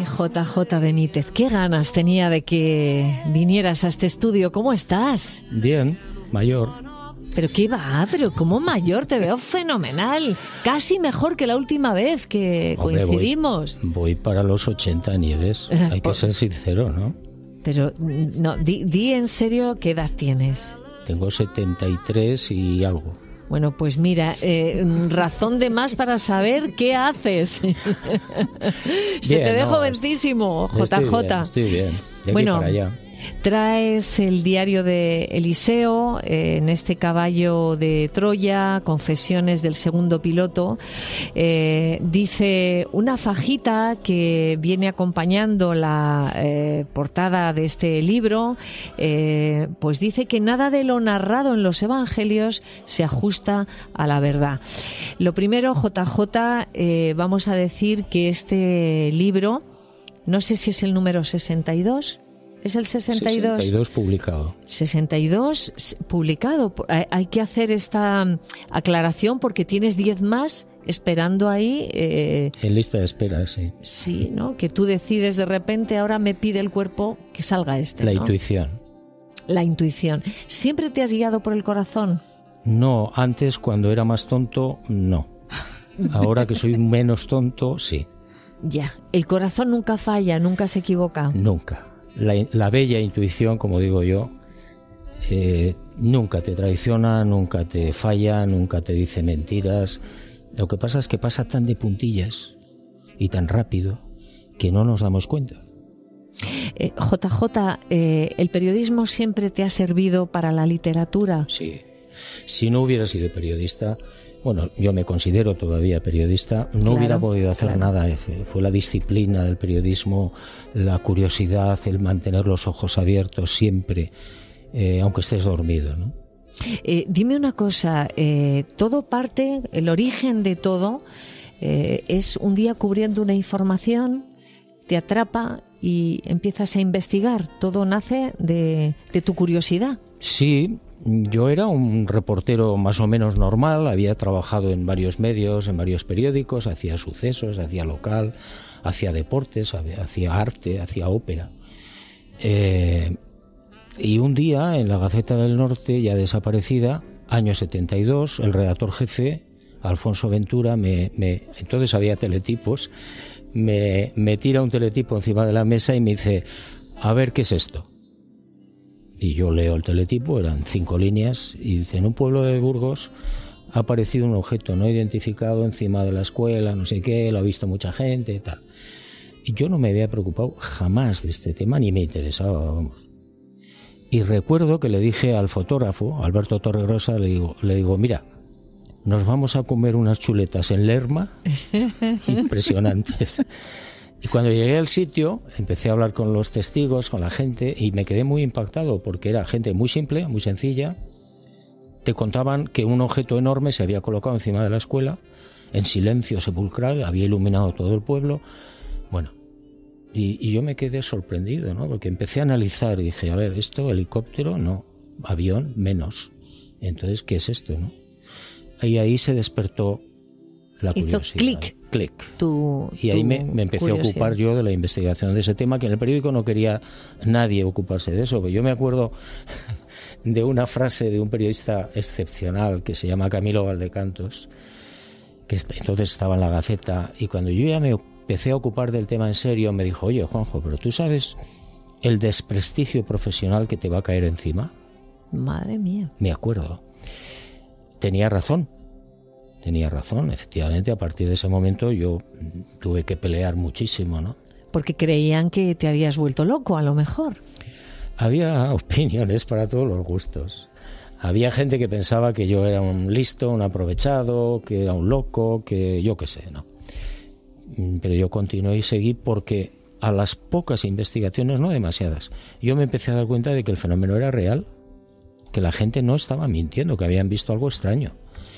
JJ Benítez, qué ganas tenía de que vinieras a este estudio. ¿Cómo estás? Bien, mayor. ¿Pero qué va? ¿Pero cómo mayor? Te veo fenomenal. Casi mejor que la última vez que coincidimos. Voy para los 80, Nieves. Hay que ser sincero, ¿no? Pero, no, di en serio qué edad tienes. Tengo 73 y algo. Bueno, pues mira, razón de más para saber qué haces. Se te ve jovencísimo, JJ. Estoy bien. De bueno, aquí para allá. Traes el diario de Eliseo, en este caballo de Troya, Confesiones del segundo piloto. Dice una fajita que viene acompañando la portada de este libro, pues dice que nada de lo narrado en los evangelios se ajusta a la verdad. Lo primero, JJ, vamos a decir que este libro, no sé si es el número 62, ¿es el 62? 62 publicado. 62 publicado. Hay que hacer esta aclaración porque tienes 10 más esperando ahí. En lista de espera, sí. Sí, ¿no? Que tú decides de repente, ahora me pide el cuerpo que salga este, La ¿no? intuición. La intuición. ¿Siempre te has guiado por el corazón? No, antes cuando era más tonto, no. Ahora que soy menos tonto, sí. Ya. El corazón nunca falla, nunca se equivoca. Nunca. La bella intuición, como digo yo, nunca te traiciona, nunca te falla, nunca te dice mentiras. Lo que pasa es que pasa tan de puntillas y tan rápido que no nos damos cuenta. JJ, ¿el periodismo siempre te ha servido para la literatura? Sí. Si no hubiera sido periodista, bueno, yo me considero todavía periodista, no hubiera podido hacer nada. Fue la disciplina del periodismo, la curiosidad, el mantener los ojos abiertos siempre, aunque estés dormido, ¿no? Dime una cosa, todo parte, el origen de todo es un día cubriendo una información, te atrapa y empiezas a investigar. Todo nace de tu curiosidad. Sí. Yo era un reportero más o menos normal, había trabajado en varios medios, en varios periódicos, hacía sucesos, hacía local, hacía deportes, hacía arte, hacía ópera. Y un día en la Gaceta del Norte, ya desaparecida, año 72, el redactor jefe, Alfonso Ventura, entonces había teletipos, me tira un teletipo encima de la mesa y me dice, a ver, ¿qué es esto? Y yo leo el teletipo, eran 5 líneas, y dice, en un pueblo de Burgos ha aparecido un objeto no identificado encima de la escuela, no sé qué, lo ha visto mucha gente, tal. Y yo no me había preocupado jamás de este tema, ni me interesaba, vamos. Y recuerdo que le dije al fotógrafo, Alberto Torregrosa, le digo, mira, nos vamos a comer unas chuletas en Lerma, impresionantes. Y cuando llegué al sitio, empecé a hablar con los testigos, con la gente, y me quedé muy impactado, porque era gente muy simple, muy sencilla. Te contaban que un objeto enorme se había colocado encima de la escuela, en silencio sepulcral, había iluminado todo el pueblo. Bueno, y yo me quedé sorprendido, ¿no? Porque empecé a analizar y dije, a ver, esto, helicóptero, no, avión, menos. Entonces, ¿qué es esto, no? Y ahí se despertó la curiosidad. Hizo clic. Y ahí me empecé a ocupar yo de la investigación de ese tema, que en el periódico no quería nadie ocuparse de eso. Pero yo me acuerdo de una frase de un periodista excepcional que se llama Camilo Valdecantos, que entonces estaba en la Gaceta, y cuando yo ya me empecé a ocupar del tema en serio, me dijo, oye, Juanjo, pero ¿tú sabes el desprestigio profesional que te va a caer encima? Madre mía. Me acuerdo. Tenía razón, efectivamente. A partir de ese momento yo tuve que pelear muchísimo, ¿no? Porque creían que te habías vuelto loco, a lo mejor. Había opiniones para todos los gustos. Había gente que pensaba que yo era un listo, un aprovechado, que era un loco, que yo qué sé, ¿no? Pero yo continué y seguí porque a las pocas investigaciones, no demasiadas, yo me empecé a dar cuenta de que el fenómeno era real, que la gente no estaba mintiendo, que habían visto algo extraño.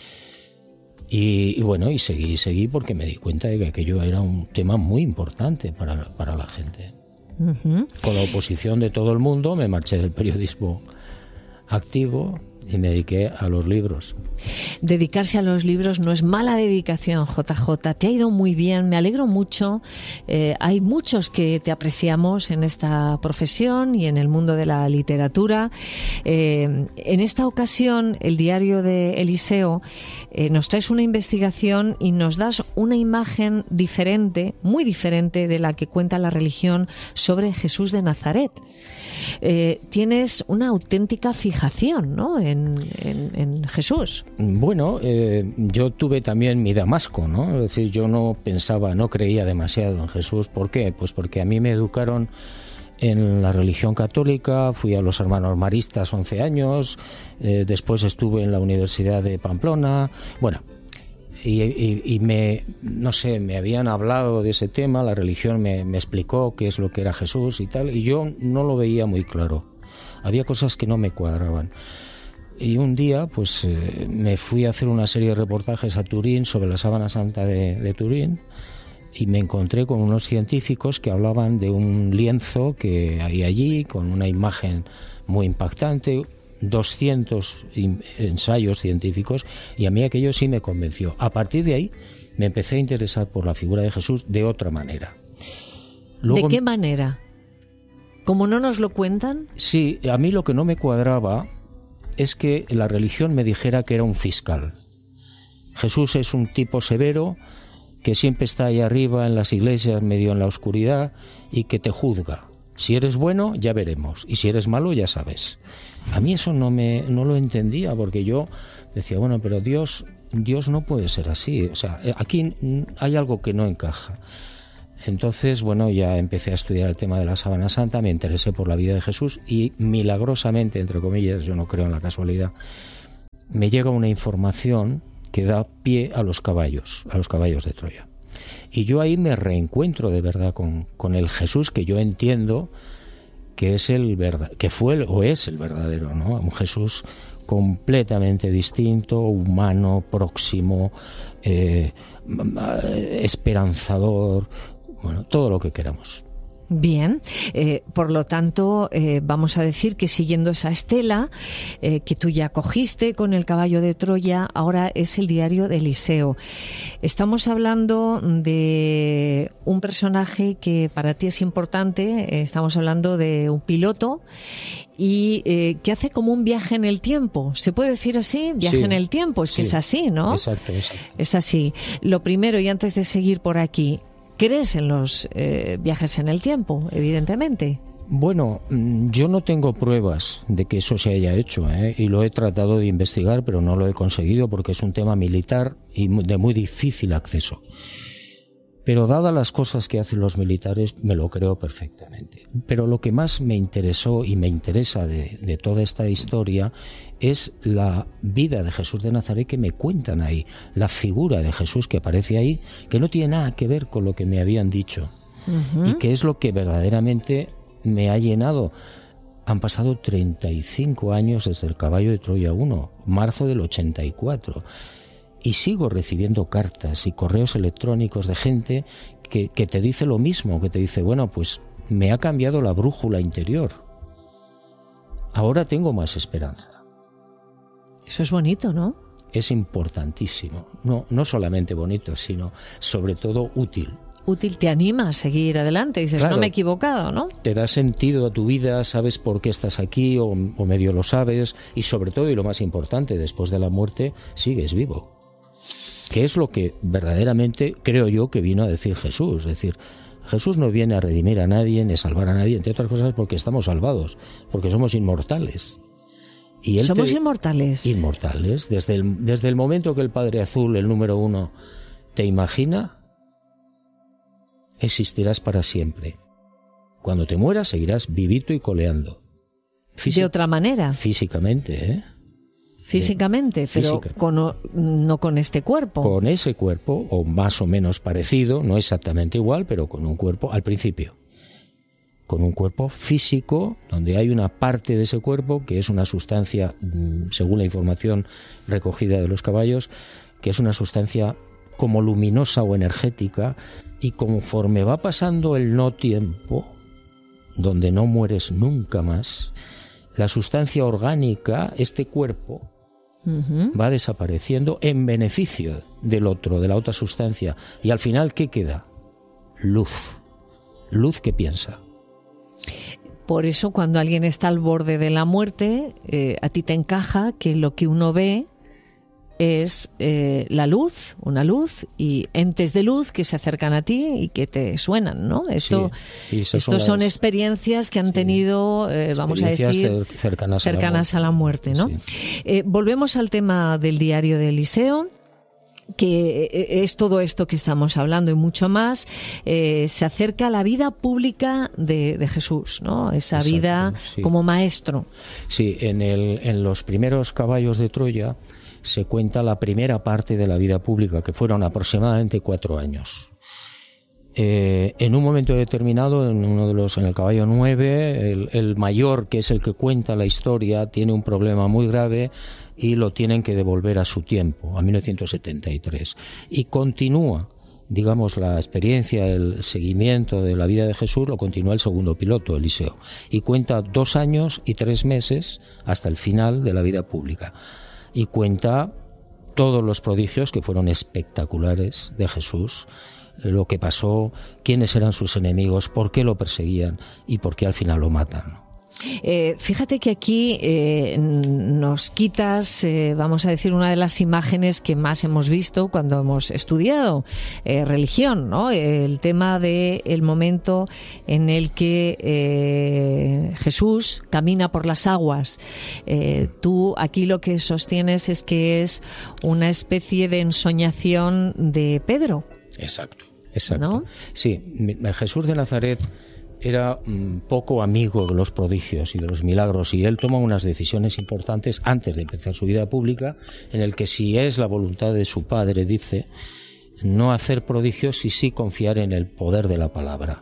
Y bueno, y seguí porque me di cuenta de que aquello era un tema muy importante para la gente. Uh-huh. Con la oposición de todo el mundo me marché del periodismo activo y me dediqué a los libros. Dedicarse a los libros no es mala dedicación, JJ. Te ha ido muy bien, me alegro mucho. Hay muchos que te apreciamos en esta profesión y en el mundo de la literatura. En esta ocasión, el diario de Eliseo, nos traes una investigación y nos das una imagen diferente, muy diferente de la que cuenta la religión sobre Jesús de Nazaret. Tienes una auténtica fijación, ¿no?, en Jesús. Bueno, yo tuve también mi Damasco, ¿no? Es decir, yo no creía demasiado en Jesús. ¿Por qué? Pues porque a mí me educaron en la religión católica, fui a los hermanos maristas 11 años, después estuve en la Universidad de Pamplona, bueno, y me habían hablado de ese tema, la religión me explicó qué es lo que era Jesús y tal, y yo no lo veía muy claro. Había cosas que no me cuadraban. Y un día, pues, me fui a hacer una serie de reportajes a Turín sobre la Sábana Santa de Turín, y me encontré con unos científicos que hablaban de un lienzo que hay allí, con una imagen muy impactante, 200 ensayos científicos, y a mí aquello sí me convenció. A partir de ahí me empecé a interesar por la figura de Jesús de otra manera. Luego, ¿de qué manera? ¿Cómo no nos lo cuentan? Sí, a mí lo que no me cuadraba es que la religión me dijera que era un fiscal. Jesús es un tipo severo que siempre está ahí arriba en las iglesias, medio en la oscuridad, y que te juzga. Si eres bueno, ya veremos, y si eres malo, ya sabes. A mí eso no lo entendía, porque yo decía, bueno, pero Dios no puede ser así. O sea, aquí hay algo que no encaja. Entonces, bueno, ya empecé a estudiar el tema de la Sábana Santa, me interesé por la vida de Jesús y milagrosamente, entre comillas, yo no creo en la casualidad, me llega una información que da pie a los caballos de Troya. Y yo ahí me reencuentro de verdad con el Jesús que yo entiendo que es que fue o es el verdadero, ¿no? Un Jesús completamente distinto, humano, próximo, esperanzador, bueno, todo lo que queramos. Bien, por lo tanto, vamos a decir que siguiendo esa estela que tú ya cogiste con el caballo de Troya, ahora es el diario de Eliseo. Estamos hablando de un personaje que para ti es importante, estamos hablando de un piloto y que hace como un viaje en el tiempo. ¿Se puede decir así? Viaje en el tiempo, es que es así, ¿no? Exacto. Es así. Lo primero, y antes de seguir por aquí, ¿crees en los viajes en el tiempo, evidentemente? Bueno, yo no tengo pruebas de que eso se haya hecho, y lo he tratado de investigar, pero no lo he conseguido porque es un tema militar y de muy difícil acceso. Pero dadas las cosas que hacen los militares, me lo creo perfectamente. Pero lo que más me interesó y me interesa de toda esta historia es la vida de Jesús de Nazaret que me cuentan ahí, la figura de Jesús que aparece ahí, que no tiene nada que ver con lo que me habían dicho, y que es lo que verdaderamente me ha llenado. Han pasado 35 años desde el caballo de Troya 1, marzo del 84, y sigo recibiendo cartas y correos electrónicos de gente que te dice lo mismo, que te dice, bueno, pues me ha cambiado la brújula interior, ahora tengo más esperanza. Eso es bonito, ¿no? Es importantísimo, no solamente bonito, sino sobre todo útil. Útil, te anima a seguir adelante, dices, claro, no me he equivocado, ¿no? Te da sentido a tu vida, sabes por qué estás aquí o medio lo sabes, y sobre todo, y lo más importante, después de la muerte sigues vivo, que es lo que verdaderamente creo yo que vino a decir Jesús. Es decir, Jesús no viene a redimir a nadie ni a salvar a nadie, entre otras cosas porque estamos salvados, porque somos inmortales. Y somos inmortales. Inmortales. Desde el momento que el Padre Azul, el número 1, te imagina, existirás para siempre. Cuando te mueras seguirás vivito y coleando. De otra manera. Físicamente, ¿eh? Físicamente, pero no con este cuerpo. Con ese cuerpo, o más o menos parecido, no exactamente igual, pero con un cuerpo al principio. Con un cuerpo físico, donde hay una parte de ese cuerpo que es una sustancia, según la información recogida de los caballos, que es una sustancia como luminosa o energética, y conforme va pasando el no tiempo, donde no mueres nunca más, la sustancia orgánica, este cuerpo, va desapareciendo en beneficio del otro, de la otra sustancia. Y al final, ¿qué queda? Luz. Luz que piensa. Por eso, cuando alguien está al borde de la muerte, a ti te encaja que lo que uno ve es la luz, una luz y entes de luz que se acercan a ti y que te suenan, ¿no? Estos son experiencias que han tenido, vamos a decir, cercanas a la muerte, ¿no? Sí. Volvemos al tema del diario de Eliseo, que es todo esto que estamos hablando y mucho más. Se acerca a la vida pública de Jesús, ¿no? Esa vida como maestro. Sí, en los primeros caballos de Troya se cuenta la primera parte de la vida pública, que fueron aproximadamente 4 años. En un momento determinado, en el caballo 9, el mayor, que es el que cuenta la historia, tiene un problema muy grave y lo tienen que devolver a su tiempo, a 1973. Y continúa, digamos, la experiencia, el seguimiento de la vida de Jesús, lo continúa el segundo piloto, Eliseo, y cuenta 2 años y 3 meses hasta el final de la vida pública. Y cuenta todos los prodigios que fueron espectaculares de Jesús, lo que pasó, quiénes eran sus enemigos, por qué lo perseguían y por qué al final lo matan. Fíjate que aquí nos quitas, vamos a decir, una de las imágenes que más hemos visto cuando hemos estudiado religión, ¿no? El tema del momento en el que Jesús camina por las aguas. Tú aquí lo que sostienes es que es una especie de ensoñación de Pedro. Exacto. ¿No? Sí, Jesús de Nazaret era poco amigo de los prodigios y de los milagros, y él toma unas decisiones importantes antes de empezar su vida pública, en el que, si es la voluntad de su padre, dice, no hacer prodigios y sí confiar en el poder de la palabra,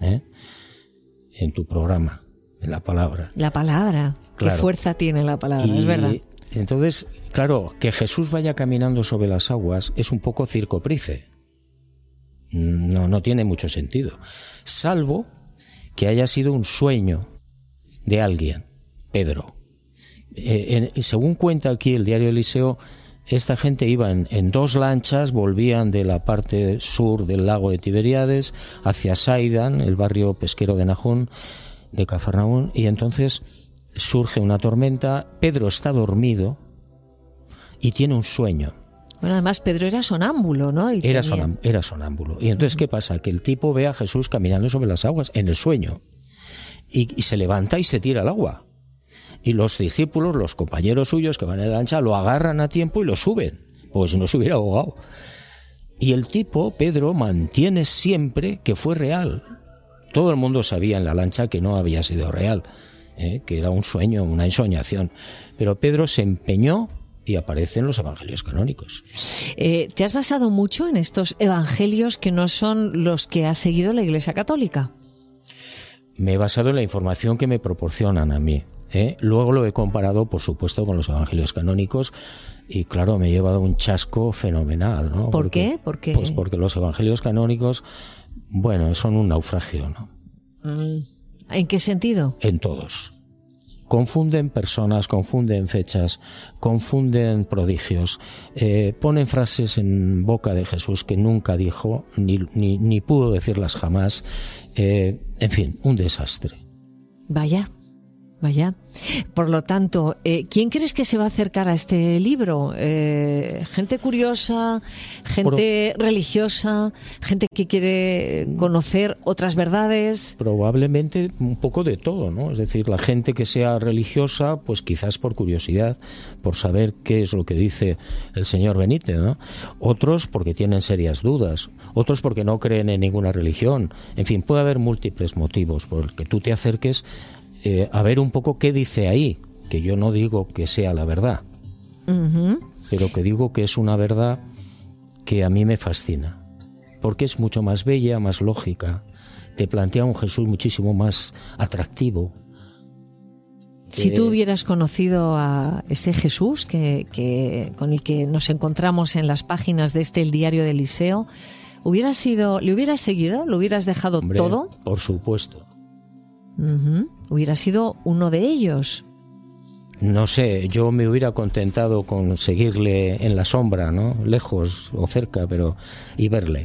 en tu programa, en la palabra. La palabra, claro. Qué fuerza tiene la palabra, es verdad. Entonces, claro, que Jesús vaya caminando sobre las aguas es un poco circoprice. No tiene mucho sentido, salvo que haya sido un sueño de alguien, Pedro. Según cuenta aquí el diario Eliseo, esta gente iba en 2 lanchas, volvían de la parte sur del lago de Tiberíades hacia Sidán, el barrio pesquero de Nahum, de Cafarnaún, y entonces surge una tormenta. Pedro está dormido y tiene un sueño. Bueno, además Pedro era sonámbulo, ¿no? Era sonámbulo. Y entonces, ¿qué pasa? Que el tipo ve a Jesús caminando sobre las aguas en el sueño. Y se levanta y se tira al agua. Y los discípulos, los compañeros suyos que van en la lancha, lo agarran a tiempo y lo suben. Pues si no se hubiera ahogado. Y el tipo, Pedro, mantiene siempre que fue real. Todo el mundo sabía en la lancha que no había sido real, que era un sueño, una ensoñación. Pero Pedro se empeñó y aparecen los evangelios canónicos. ¿Te has basado mucho en estos evangelios que no son los que ha seguido la Iglesia Católica? Me he basado en la información que me proporcionan a mí. Luego lo he comparado, por supuesto, con los evangelios canónicos y, claro, me he llevado un chasco fenomenal, ¿no? ¿Por qué? Pues porque los evangelios canónicos, bueno, son un naufragio, ¿no? ¿En qué sentido? En todos. Confunden personas, confunden fechas, confunden prodigios, ponen frases en boca de Jesús que nunca dijo, ni pudo decirlas jamás. En fin, un desastre. Vaya. Por lo tanto, ¿quién crees que se va a acercar a este libro? ¿Gente curiosa? ¿Gente religiosa? ¿Gente que quiere conocer otras verdades? Probablemente un poco de todo, ¿no? Es decir, la gente que sea religiosa, pues quizás por curiosidad, por saber qué es lo que dice el señor Benítez, ¿no? Otros porque tienen serias dudas, otros porque no creen en ninguna religión. En fin, puede haber múltiples motivos por el que tú te acerques a ver un poco qué dice ahí, que yo no digo que sea la verdad, pero que digo que es una verdad que a mí me fascina, porque es mucho más bella, más lógica, te plantea un Jesús muchísimo más atractivo. Si tú hubieras conocido a ese Jesús con el que nos encontramos en las páginas de el diario de Eliseo, ¿le hubieras seguido? ¿Lo hubieras dejado todo? Por supuesto. Hubiera sido uno de ellos. no sé, yo me hubiera contentado con seguirle en la sombra, ¿no? Lejos o cerca, pero y verle.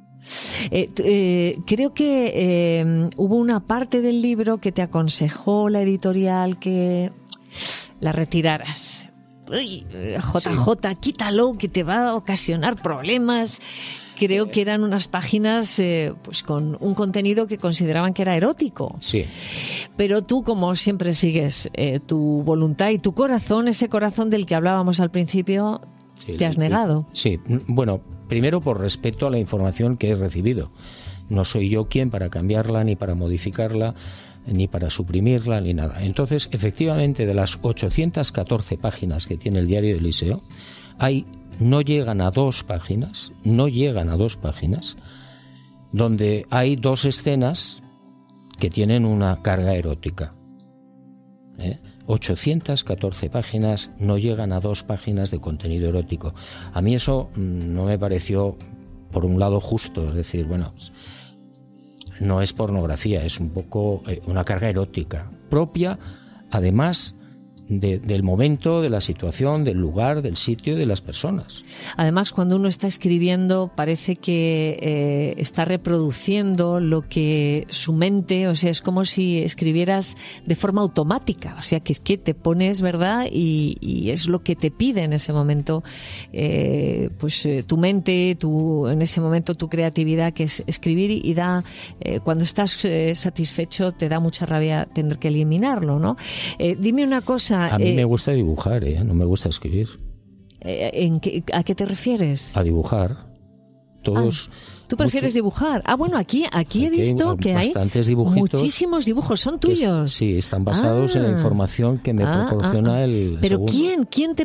Creo que hubo una parte del libro que te aconsejó la editorial que la retiraras. Uy, JJ, quítalo, que te va a ocasionar problemas. Creo que eran unas páginas pues con un contenido que consideraban que era erótico. Sí. Pero tú, como siempre, sigues tu voluntad y tu corazón, ese corazón del que hablábamos al principio, sí, te has negado. Sí, bueno, primero por respeto a la información que he recibido. No soy yo quien para cambiarla, ni para modificarla, ni para suprimirla, ni nada. Entonces, efectivamente, de las 814 páginas que tiene el diario de Eliseo, no llegan a dos páginas, donde hay dos escenas que tienen una carga erótica. 814 páginas no llegan a 2 páginas de contenido erótico. A mí eso no me pareció, por un lado, justo. Es decir, bueno, no es pornografía, es un poco una carga erótica propia, además del momento, de la situación, del lugar, del sitio, de las personas. Además, cuando uno está escribiendo, parece que está reproduciendo lo que su mente, o sea, es como si escribieras de forma automática, o sea, que es que te pones, ¿verdad? Y es lo que te pide en ese momento, tu mente, en ese momento tu creatividad, que es escribir, y da, cuando estás satisfecho, te da mucha rabia tener que eliminarlo, ¿no? Dime una cosa. A mí me gusta dibujar, no me gusta escribir. ¿A qué te refieres? A dibujar. Todos. ¿Tú prefieres dibujar? Bueno, aquí he visto que hay muchísimos dibujos. ¿Son tuyos? Sí, están basados en la información que me proporciona el ¿Pero segundo.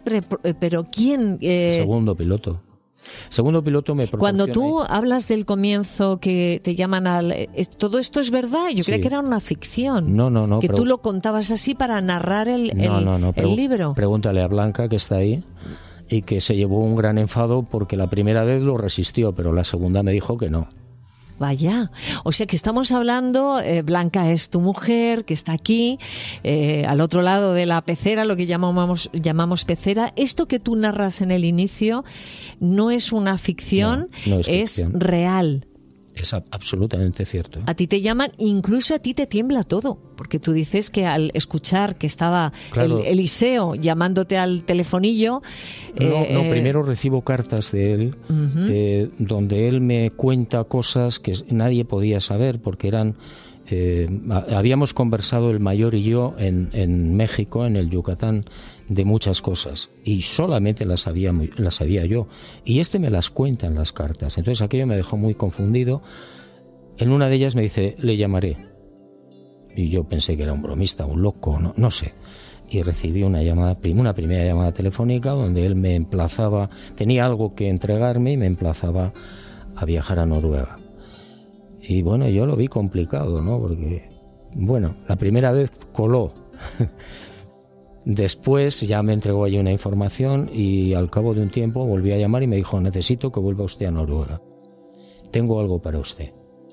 quién? Segundo piloto. Segundo piloto me proporciona. Cuando tú hablas del comienzo que te llaman ¿todo esto es verdad? Yo creía que era una ficción. No. Que tú lo contabas así para narrar el libro. Pregúntale a Blanca, que está ahí, y que se llevó un gran enfado porque la primera vez lo resistió, pero la segunda me dijo que no. Vaya, o sea que estamos hablando, Blanca es tu mujer, que está aquí, al otro lado de la pecera, lo que llamamos pecera. Esto que tú narras en el inicio no es una ficción, no es ficción. Real. Es absolutamente cierto. A ti te llaman, incluso a ti te tiembla todo, porque tú dices que al escuchar que estaba Eliseo llamándote al telefonillo... primero recibo cartas de él, donde él me cuenta cosas que nadie podía saber, porque eran... habíamos conversado el mayor y yo en México, en el Yucatán, de muchas cosas, y solamente las sabía yo, y me las cuenta en las cartas. Entonces aquello me dejó muy confundido. En una de ellas me dice, le llamaré, y yo pensé que era un bromista, un loco, no sé, y recibí una primera llamada telefónica donde él me emplazaba, tenía algo que entregarme y me emplazaba a viajar a Noruega. Y bueno, yo lo vi complicado, ¿no? Porque, bueno, la primera vez coló. Después ya me entregó allí una información y al cabo de un tiempo volví a llamar y me dijo, necesito que vuelva usted a Noruega. Tengo algo para usted.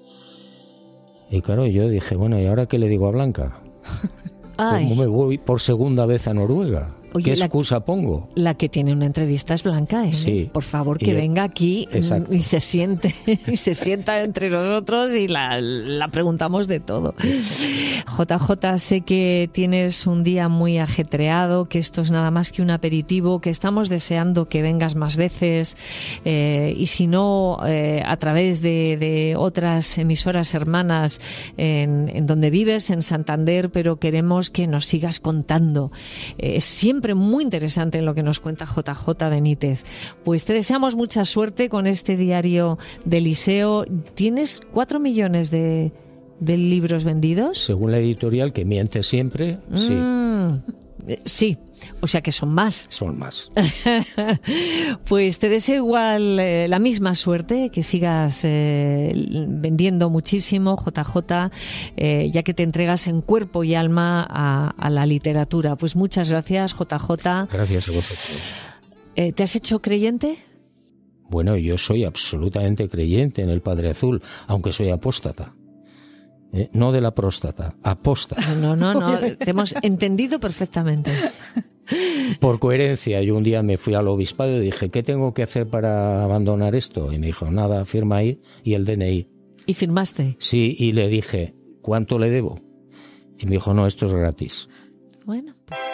Y claro, yo dije, bueno, ¿y ahora qué le digo a Blanca? ¿Cómo me voy por segunda vez a Noruega? Oye, ¿qué excusa pongo? La que tiene una entrevista es Blanca, ¿eh? Sí. Por favor, que venga aquí y se sienta entre nosotros y la preguntamos de todo. JJ, sé que tienes un día muy ajetreado, que esto es nada más que un aperitivo, que estamos deseando que vengas más veces, y si no, a través de otras emisoras hermanas en donde vives, en Santander, pero queremos que nos sigas contando. Siempre muy interesante en lo que nos cuenta JJ Benítez. Pues te deseamos mucha suerte con este diario de Eliseo. ¿Tienes 4 millones de libros vendidos? Según la editorial, que miente siempre, sí. Sí, o sea que son más. Son más. Pues te deseo igual la misma suerte, que sigas vendiendo muchísimo, JJ, ya que te entregas en cuerpo y alma a la literatura. Pues muchas gracias, JJ. Gracias a vosotros. ¿Te has hecho creyente? Bueno, yo soy absolutamente creyente en el Padre Azul, aunque soy apóstata. No de la próstata, apóstata. No, te hemos entendido perfectamente. Por coherencia, yo un día me fui al obispado y dije, ¿qué tengo que hacer para abandonar esto? Y me dijo, nada, firma ahí y el DNI. ¿Y firmaste? Sí, y le dije, ¿cuánto le debo? Y me dijo, no, esto es gratis. Bueno, pues